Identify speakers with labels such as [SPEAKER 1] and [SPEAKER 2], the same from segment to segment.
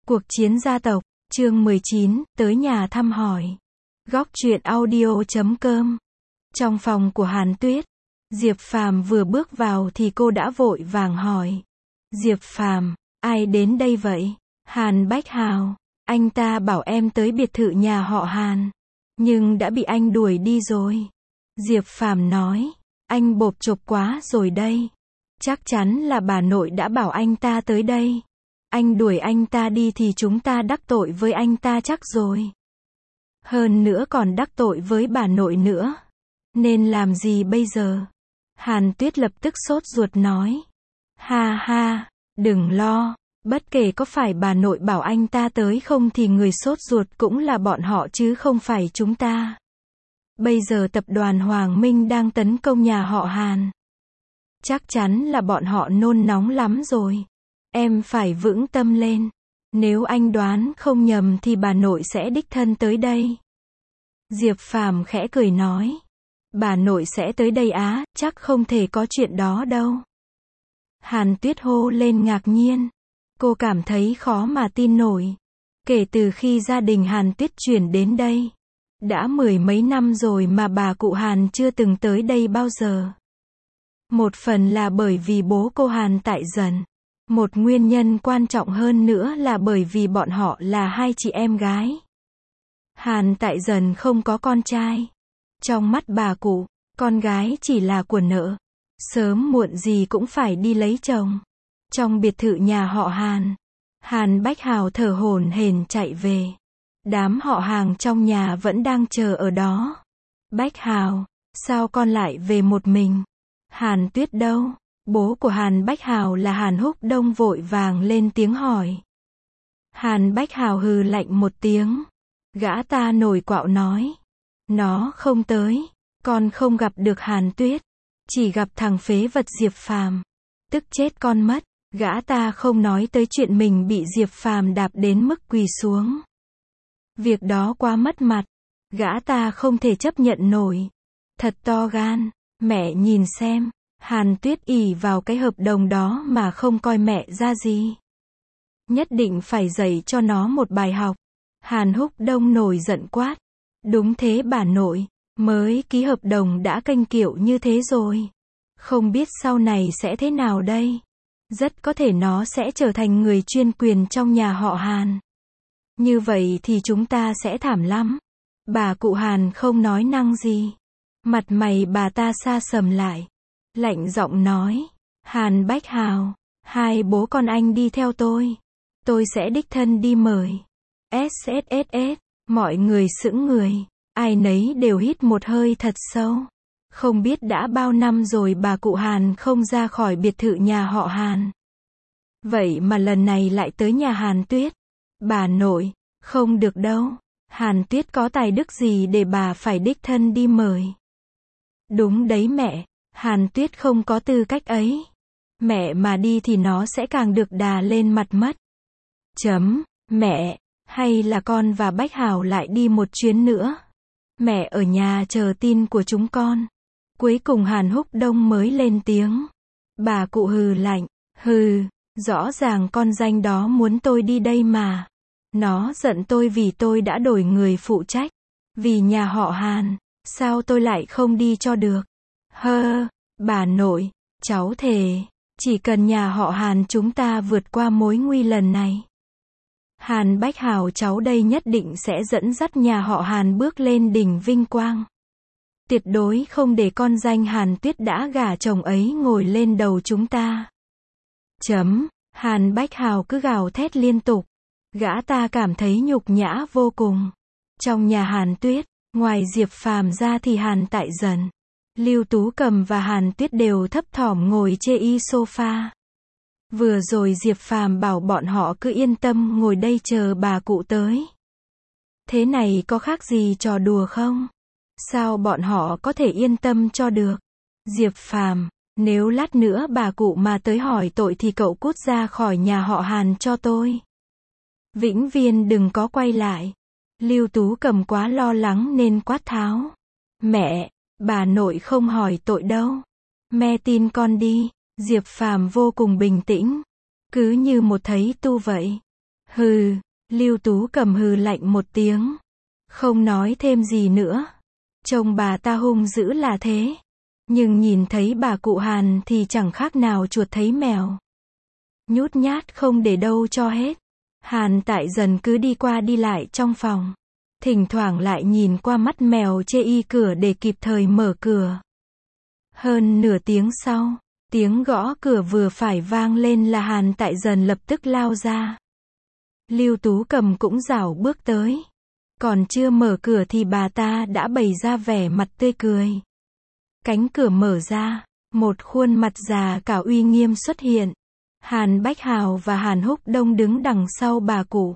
[SPEAKER 1] Cuộc chiến gia tộc, chương 19, tới nhà thăm hỏi. Góc truyện audio.com. Trong phòng của Hàn Tuyết, Diệp Phàm vừa bước vào thì cô đã vội vàng hỏi. Diệp Phàm, ai đến đây vậy? Hàn Bách Hào, anh ta bảo em tới biệt thự nhà họ Hàn, nhưng đã bị anh đuổi đi rồi. Diệp Phàm nói, anh bộp chộp quá rồi đây. Chắc chắn là bà nội đã bảo anh ta tới đây. Anh đuổi anh ta đi thì chúng ta đắc tội với anh ta chắc rồi. Hơn nữa còn đắc tội với bà nội nữa. Nên làm gì bây giờ? Hàn Tuyết lập tức sốt ruột nói. Ha ha, đừng lo. Bất kể có phải bà nội bảo anh ta tới không thì người sốt ruột cũng là bọn họ chứ không phải chúng ta. Bây giờ tập đoàn Hoàng Minh đang tấn công nhà họ Hàn. Chắc chắn là bọn họ nôn nóng lắm rồi. Em phải vững tâm lên. Nếu anh đoán không nhầm thì bà nội sẽ đích thân tới đây. Diệp Phàm khẽ cười nói. Bà nội sẽ tới đây á, chắc không thể có chuyện đó đâu. Hàn Tuyết hô lên ngạc nhiên. Cô cảm thấy khó mà tin nổi. Kể từ khi gia đình Hàn Tuyết chuyển đến đây, đã 10 mấy năm rồi mà bà cụ Hàn chưa từng tới đây bao giờ. Một phần là bởi vì bố cô Hàn tại dần. Một nguyên nhân quan trọng hơn nữa là bởi vì bọn họ là hai chị em gái. Hàn tại dần không có con trai. Trong mắt bà cụ, con gái chỉ là của nợ. Sớm muộn gì cũng phải đi lấy chồng. Trong biệt thự nhà họ Hàn, Hàn Bách Hào thở hổn hển chạy về. Đám họ hàng trong nhà vẫn đang chờ ở đó. Bách Hào, sao con lại về một mình? Hàn Tuyết đâu? Bố của Hàn Bách Hào là Hàn Húc Đông vội vàng lên tiếng hỏi. Hàn Bách Hào hừ lạnh một tiếng. Gã ta nổi quạo nói. Nó không tới. Con không gặp được Hàn Tuyết. Chỉ gặp thằng phế vật Diệp Phàm. Tức chết con mất. Gã ta không nói tới chuyện mình bị Diệp Phàm đạp đến mức quỳ xuống. Việc đó quá mất mặt. Gã ta không thể chấp nhận nổi. Thật to gan. Mẹ nhìn xem. Hàn Tuyết ỷ vào cái hợp đồng đó mà không coi mẹ ra gì. Nhất định phải dạy cho nó một bài học. Hàn Húc Đông nổi giận quát. Đúng thế bà nội, mới ký hợp đồng đã kênh kiệu như thế rồi. Không biết sau này sẽ thế nào đây? Rất có thể nó sẽ trở thành người chuyên quyền trong nhà họ Hàn. Như vậy thì chúng ta sẽ thảm lắm. Bà cụ Hàn không nói năng gì. Mặt mày bà ta sa sầm lại. Lạnh giọng nói. Hàn Bách Hào, hai bố con anh đi theo tôi. Tôi sẽ đích thân đi mời. SSSS, mọi người sững người. Ai nấy đều hít một hơi thật sâu. Không biết đã bao năm rồi bà cụ Hàn không ra khỏi biệt thự nhà họ Hàn. Vậy mà lần này lại tới nhà Hàn Tuyết. Bà nội, không được đâu. Hàn Tuyết có tài đức gì để bà phải đích thân đi mời? Đúng đấy mẹ. Hàn Tuyết không có tư cách ấy. Mẹ mà đi thì nó sẽ càng được đà lên mặt mất. Mẹ, hay là con và Bách Hào lại đi một chuyến nữa? Mẹ ở nhà chờ tin của chúng con. Cuối cùng Hàn Húc Đông mới lên tiếng. Bà cụ hừ lạnh. Hừ, rõ ràng con danh đó muốn tôi đi đây mà. Nó giận tôi vì tôi đã đổi người phụ trách. Vì nhà họ Hàn, sao tôi lại không đi cho được? Bà nội, cháu thề, chỉ cần nhà họ Hàn chúng ta vượt qua mối nguy lần này. Hàn Bách Hào cháu đây nhất định sẽ dẫn dắt nhà họ Hàn bước lên đỉnh vinh quang. Tuyệt đối không để con danh Hàn Tuyết đã gả chồng ấy ngồi lên đầu chúng ta. Hàn Bách Hào cứ gào thét liên tục. Gã ta cảm thấy nhục nhã vô cùng. Trong nhà Hàn Tuyết, ngoài Diệp Phàm ra thì Hàn tại dần, Lưu Tú Cầm và Hàn Tuyết đều thấp thỏm ngồi chê y sofa. Vừa rồi Diệp Phàm bảo bọn họ cứ yên tâm ngồi đây chờ bà cụ tới. Thế này có khác gì trò đùa không? Sao bọn họ có thể yên tâm cho được? Diệp Phàm, nếu lát nữa bà cụ mà tới hỏi tội thì cậu cút ra khỏi nhà họ Hàn cho tôi. Vĩnh viễn đừng có quay lại. Lưu Tú Cầm quá lo lắng nên quát tháo. Mẹ, bà nội không hỏi tội đâu. Mẹ tin con đi. Diệp Phàm vô cùng bình tĩnh. Cứ như một thấy tu vậy. Hừ, Lưu Tú Cầm hừ lạnh một tiếng. Không nói thêm gì nữa. Trông bà ta hung dữ là thế. Nhưng nhìn thấy bà cụ Hàn thì chẳng khác nào chuột thấy mèo. Nhút nhát không để đâu cho hết. Hàn Tại Dần cứ đi qua đi lại trong phòng. Thỉnh thoảng lại nhìn qua mắt mèo chê y cửa để kịp thời mở cửa. Hơn nửa tiếng sau, tiếng gõ cửa vừa phải vang lên là Hàn Tại Dần lập tức lao ra. Lưu Tú Cầm cũng rảo bước tới. Còn chưa mở cửa thì bà ta đã bày ra vẻ mặt tươi cười. Cánh cửa mở ra, một khuôn mặt già cả uy nghiêm xuất hiện. Hàn Bách Hào và Hàn Húc Đông đứng đằng sau bà cụ.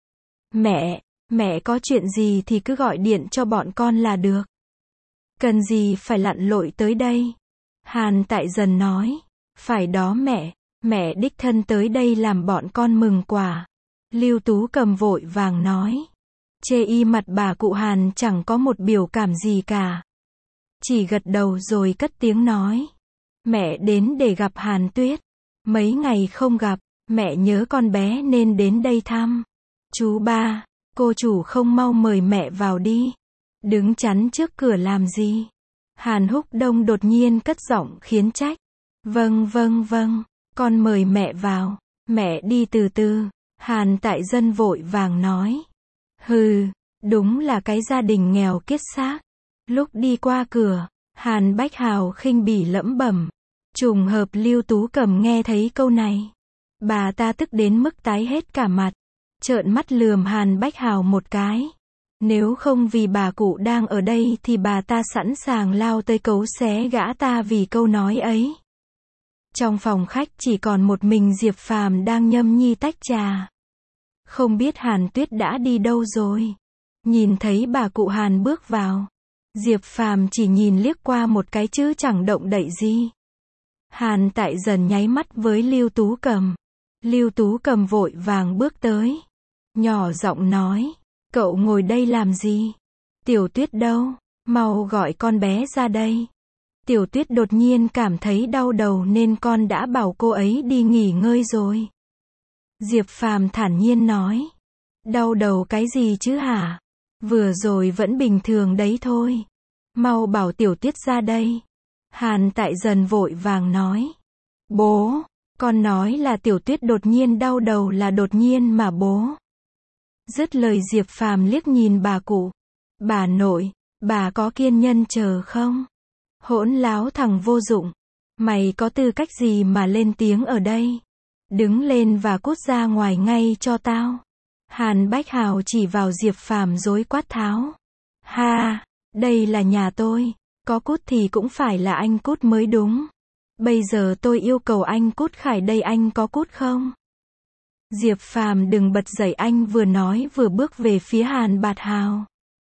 [SPEAKER 1] Mẹ có chuyện gì thì cứ gọi điện cho bọn con là được. Cần gì phải lặn lội tới đây? Hàn Tại Dần nói. Phải đó mẹ đích thân tới đây làm bọn con mừng quả. Lưu Tú Cầm vội vàng nói. Chê y mặt bà cụ Hàn chẳng có một biểu cảm gì cả. Chỉ gật đầu rồi cất tiếng nói. Mẹ đến để gặp Hàn Tuyết. Mấy ngày không gặp, mẹ nhớ con bé nên đến đây thăm. Chú ba, cô chủ không mau mời mẹ vào đi. Đứng chắn trước cửa làm gì? Hàn Húc Đông đột nhiên cất giọng khiến trách. Vâng, con mời mẹ vào. Mẹ đi từ từ. Hàn Tại Dần vội vàng nói. Hừ, đúng là cái gia đình nghèo kiết xác. Lúc đi qua cửa, Hàn Bách Hào khinh bỉ lẩm bẩm. Trùng hợp Lưu Tú Cầm nghe thấy câu này. Bà ta tức đến mức tái hết cả mặt. Trợn mắt lườm Hàn Bách Hào một cái. Nếu không vì bà cụ đang ở đây thì bà ta sẵn sàng lao tới cấu xé gã ta vì câu nói ấy. Trong phòng khách chỉ còn một mình Diệp Phàm đang nhâm nhi tách trà. Không biết Hàn Tuyết đã đi đâu rồi. Nhìn thấy bà cụ Hàn bước vào. Diệp Phàm chỉ nhìn liếc qua một cái chứ chẳng động đậy gì. Hàn Tại Dần nháy mắt với Lưu Tú Cầm. Lưu Tú Cầm vội vàng bước tới. Nhỏ giọng nói. Cậu ngồi đây làm gì? Tiểu Tuyết đâu? Mau gọi con bé ra đây. Tiểu Tuyết đột nhiên cảm thấy đau đầu nên con đã bảo cô ấy đi nghỉ ngơi rồi. Diệp Phàm thản nhiên nói. Đau đầu cái gì chứ hả? Vừa rồi vẫn bình thường đấy thôi. Mau bảo Tiểu Tuyết ra đây. Hàn Tại Dần vội vàng nói. Bố, con nói là Tiểu Tuyết đột nhiên đau đầu là đột nhiên mà bố. Dứt lời Diệp Phàm liếc nhìn bà cụ. Bà nội, bà có kiên nhẫn chờ không? Hỗn láo thằng vô dụng. Mày có tư cách gì mà lên tiếng ở đây? Đứng lên và cút ra ngoài ngay cho tao. Hàn Bách Hào chỉ vào Diệp Phàm dối quát tháo. Ha, đây là nhà tôi. Có cút thì cũng phải là anh cút mới đúng. Bây giờ tôi yêu cầu anh cút khỏi đây, anh có cút không? Diệp Phàm đừng bật dậy, anh vừa nói vừa bước về phía Hàn Bạt Hào.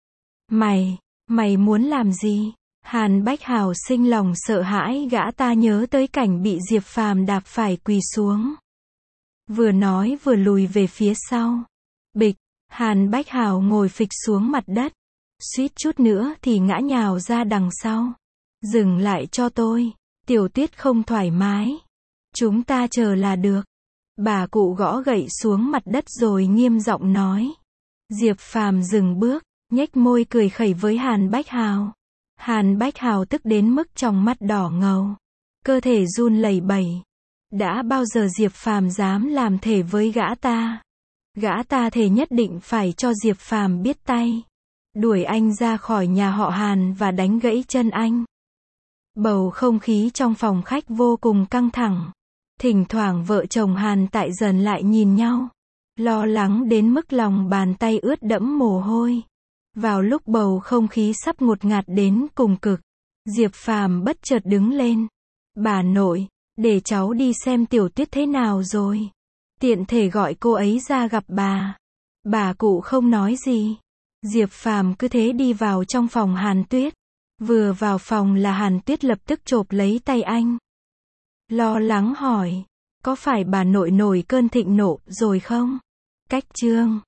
[SPEAKER 1] Mày muốn làm gì? Hàn Bách Hào sinh lòng sợ hãi, gã ta nhớ tới cảnh bị Diệp Phàm đạp phải quỳ xuống. Vừa nói vừa lùi về phía sau. Bịch, Hàn Bách Hào ngồi phịch xuống mặt đất. Suýt chút nữa thì ngã nhào ra đằng sau. Dừng lại cho tôi. Tiểu Tuyết không thoải mái. Chúng ta chờ là được. Bà cụ gõ gậy xuống mặt đất rồi nghiêm giọng nói. Diệp Phàm dừng bước, nhếch môi cười khẩy với Hàn Bách Hào. Hàn Bách Hào tức đến mức trong mắt đỏ ngầu. Cơ thể run lẩy bẩy. Đã bao giờ Diệp Phàm dám làm thể với gã ta? Gã ta thề nhất định phải cho Diệp Phàm biết tay. Đuổi anh ra khỏi nhà họ Hàn và đánh gãy chân anh. Bầu không khí trong phòng khách vô cùng căng thẳng. Thỉnh thoảng vợ chồng Hàn Tại Dần lại nhìn nhau. Lo lắng đến mức lòng bàn tay ướt đẫm mồ hôi. Vào lúc bầu không khí sắp ngột ngạt đến cùng cực, Diệp Phàm bất chợt đứng lên. Bà nội, để cháu đi xem Tiểu Tuyết thế nào rồi. Tiện thể gọi cô ấy ra gặp bà. Bà cụ không nói gì. Diệp Phàm cứ thế đi vào trong phòng Hàn Tuyết. Vừa vào phòng là Hàn Tuyết lập tức chộp lấy tay anh. Lo lắng hỏi, có phải bà nội nổi cơn thịnh nộ rồi không? Cách chương